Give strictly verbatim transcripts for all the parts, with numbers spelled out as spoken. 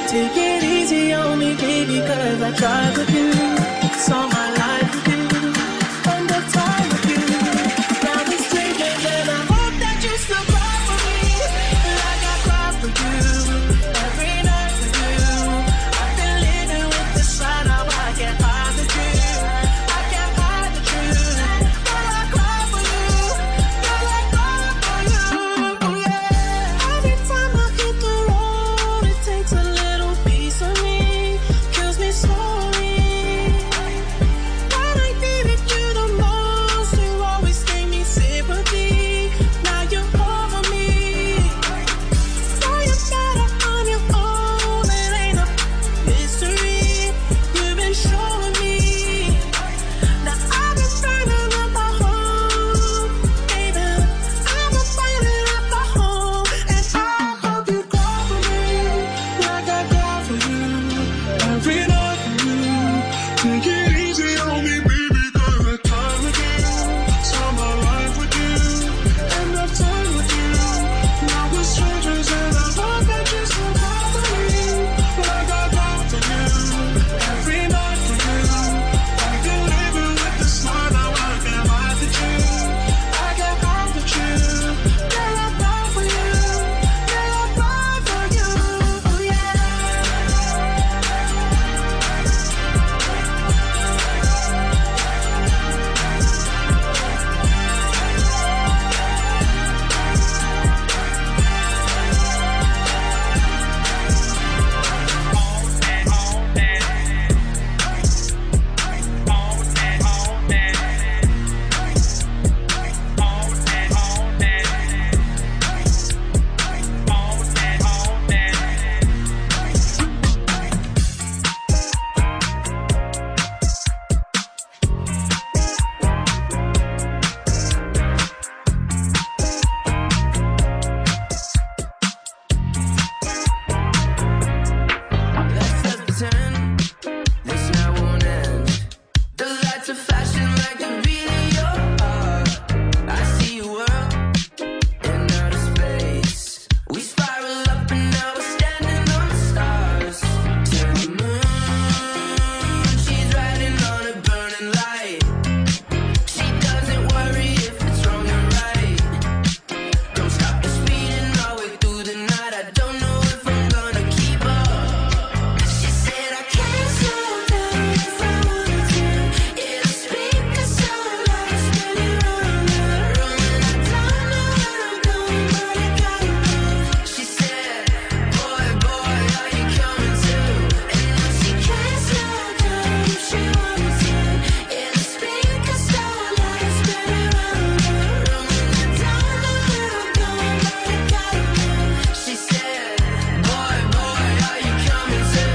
Take it easy on me, baby, cause I tried with you. Saw my life with you, spend the time with you. Now we're strangers and I hope that you still cry for me, like I cry for you, every night for you. I've been living with this lie, now I can't hide the truth. I can't hide the truth. Girl, I cry for you, girl, I cry for you, yeah. Every time I hit the road, it takes a little piece of me, kills me slowly. When I needed you the most, you always gave me sympathy. Now you're over me. Now you're better on your own, it ain't a mystery. You've been showing me. Now I've been burning up my home, baby. I've been burning up my home, and I hope you cry for me, like I cry for you, every night for you. Take it easy on me, baby, cause I time with you. Saw my life with you, end of time with you. Now we're strangers and I hope that you still cry for me, like I cry for you, every night for you. I've been living with this lie, now I can't hide the truth. I can't hide the truth. Girl, I cry for you, girl, I cry for you, oh yeah. Let's just pretend this night won't end. The lights are flashing like the beat of your heart. I see you world in outer space. We spiral up and now we're standing on the stars. To the moon, she's riding on a burning light. She doesn't worry if it's wrong or right. Don't stop the speeding all the way through the night. I don't know if I'm gonna keep up. She said I can't slow down if I wanted to. It'll speak a song like spinning around the room, and I don't know where I'm going, but I gotta know. She said, boy, boy, are you coming too? And now she can't slow down if she wanted to. It'll speak a song like spinning around the room, and I don't know where I'm going, but I gotta know. She said, boy, boy, are you coming too?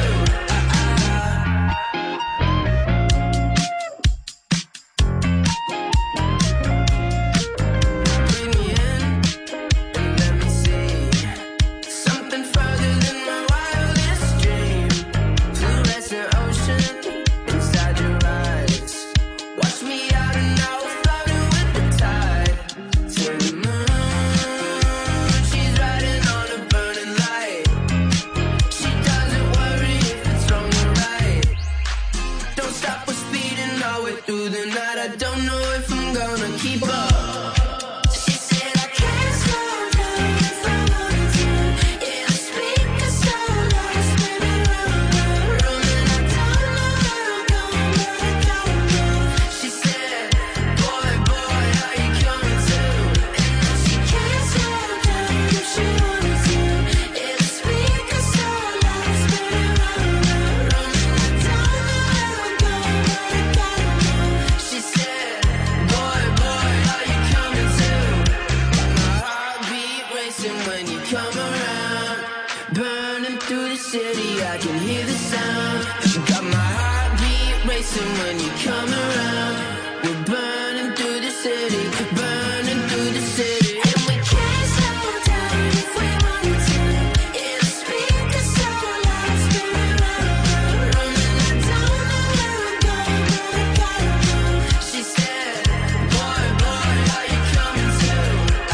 Bring me in and let me see something further than my wildest dream. Fluorescent ocean inside your eyes. Watch me out and I will floating with the tide. To the moon, she's riding on a burning light. She doesn't worry if it's wrong or right. Don't stop us speeding all the way through the night. I don't know if I'm gonna keep up. She said I can't slow down if I wanted to. It'll speak a song like spinning around the room, and I don't know where I'm going, but I gotta know. She said, boy, boy, are you coming too? And now she can't slow down if she wanted to. It'll speak a song like spinning around the room, and I don't know where I'm going, but I gotta know. She said, boy, boy, are you coming too? My heartbeat racing when you come around. Burning through the city, I can hear the sound. Got my heartbeat racing when you come around. We're burning through the city, burning through the city. And we can't slow down if we wanted to. It'll speak a song like spinning around the room, and I don't know where I'm going, but I gotta know. She said, boy, boy, are you coming too?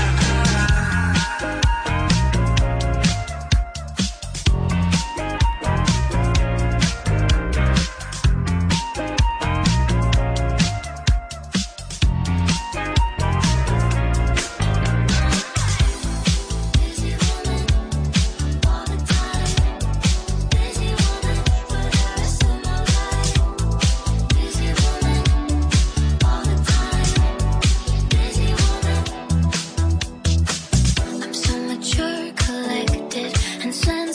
Ah, ah.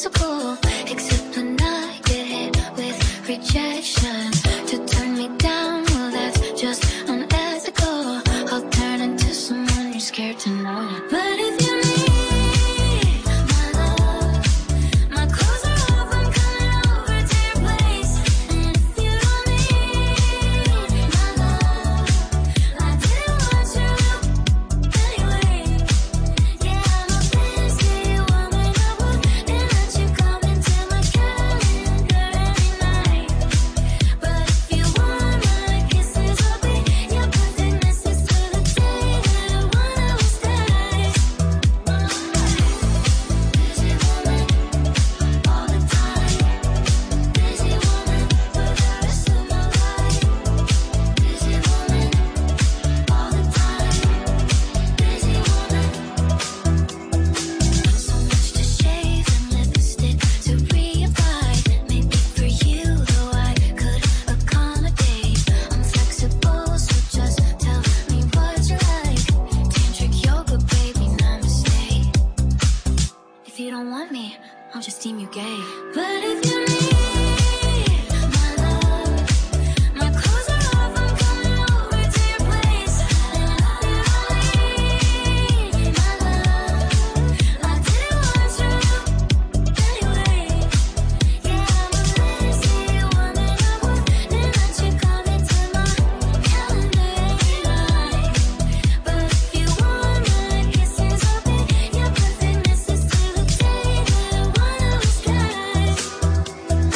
physical, except when I get hit with rejection. To turn me down, well that's just unethical. I'll turn into someone you're scared to know. But if you need my love, my clothes are off, I'm coming over to your place. And if you don't need my love, I didn't want you anyway. Yeah, I'm a fancy woman, I wouldn't let you come into my calendar every night. But if you want my kisses, I'll be your perfect missus to the day that I wanna was dead. Busy woman, all the time. Busy woman, for the rest of my life. Busy woman, all the time. Busy woman. So much to shave and lipstick to reapply. Maybe for you, though I could accommodate. I'm flexible, so just tell me what you like. Tantric yoga, baby, namaste. If you don't want me, I'll just deem you gay. But if you need my love, my clothes are off, I'm coming over to your place. And if you don't need my love, I didn't want you anyway. Yeah, I'm a lazy woman, I wouldn't let you come into my calendar every night. But if you want my kisses, I'll be your perfect missus to the day that I wanna was dead.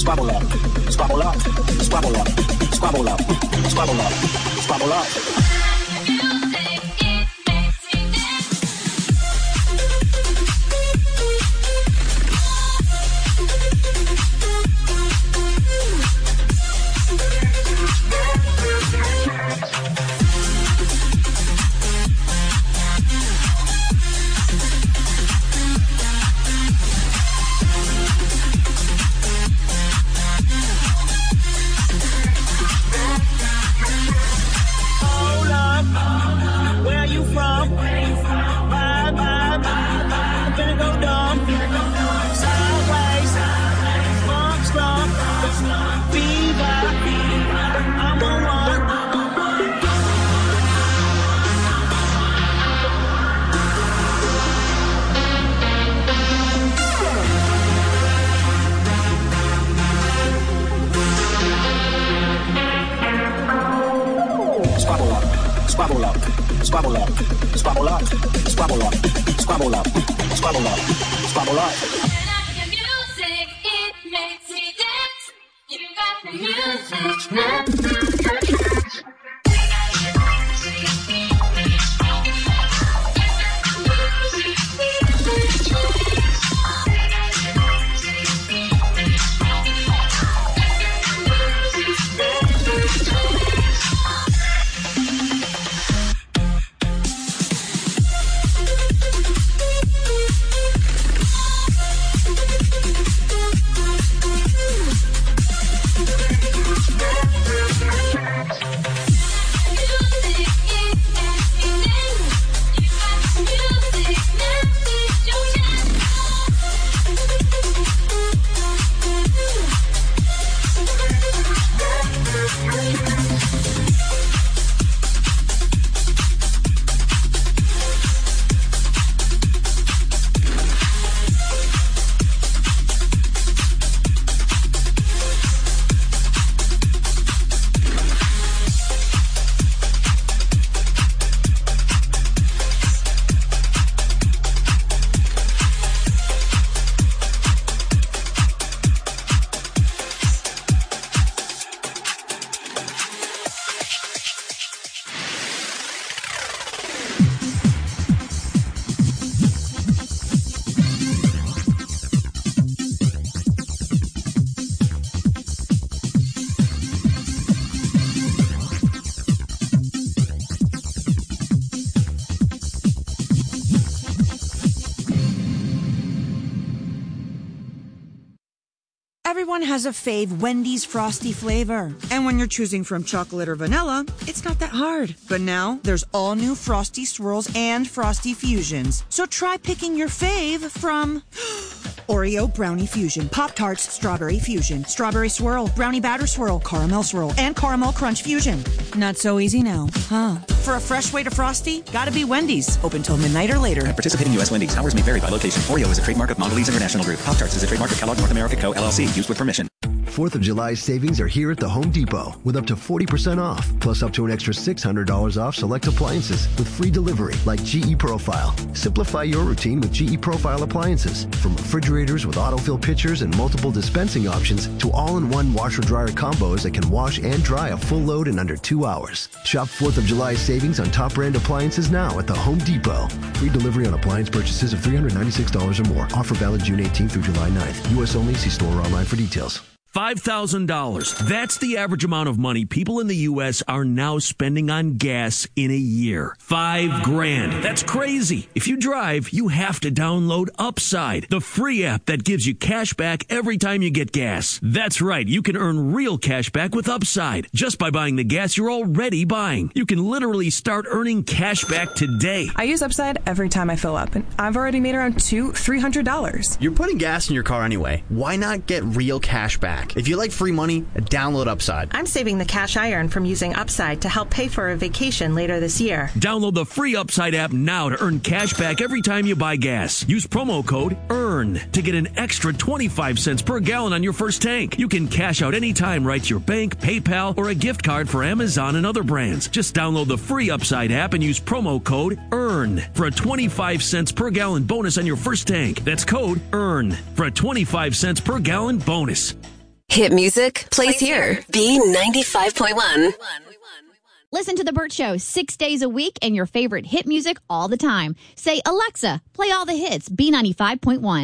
squabble up, squabble up, squabble up, squabble up, squabble up, squabble up. Squabble up, squabble up, squabble up, squabble up, squabble up, squabble up, squabble up. The music, it makes me dance. You got the music. Everyone has a fave Wendy's Frosty flavor. And when you're choosing from chocolate or vanilla, it's not that hard. But now, there's all new Frosty Swirls and Frosty Fusions. So try picking your fave from Oreo Brownie Fusion, Pop-Tarts Strawberry Fusion, Strawberry Swirl, Brownie Batter Swirl, Caramel Swirl, and Caramel Crunch Fusion. Not so easy now, huh? For a fresh way to Frosty, gotta be Wendy's. Open till midnight or later. At participating U S Wendy's, hours may vary by location. Oreo is a trademark of Mondelez International Group. Pop-Tarts is a trademark of Kellogg North America Co. L L C. Used with permission. fourth of July savings are here at the Home Depot with up to forty percent off, plus up to an extra six hundred dollars off select appliances with free delivery like G E Profile. Simplify your routine with G E Profile appliances. From refrigerators with autofill pitchers and multiple dispensing options to all-in-one washer-dryer combos that can wash and dry a full load in under two hours. Shop fourth of July savings on top brand appliances now at the Home Depot. Free delivery on appliance purchases of three hundred ninety-six dollars or more. Offer valid June eighteenth through July ninth. U S only. See store or online for details. five thousand dollars. That's the average amount of money people in the U S are now spending on gas in a year. Five grand. That's crazy. If you drive, you have to download Upside, the free app that gives you cash back every time you get gas. That's right. You can earn real cash back with Upside just by buying the gas you're already buying. You can literally start earning cash back today. I use Upside every time I fill up, and I've already made around two, three hundred dollars. You're putting gas in your car anyway. Why not get real cash back? If you like free money, download Upside. I'm saving the cash I earn from using Upside to help pay for a vacation later this year. Download the free Upside app now to earn cash back every time you buy gas. Use promo code EARN to get an extra twenty-five cents per gallon on your first tank. You can cash out anytime right to your bank, PayPal, or a gift card for Amazon and other brands. Just download the free Upside app and use promo code EARN for a twenty-five cents per gallon bonus on your first tank. That's code EARN for a twenty-five cents per gallon bonus. Hit music plays here. B ninety-five point one. Listen to The Burt Show six days a week and your favorite hit music all the time. Say, Alexa, play all the hits. B ninety-five point one.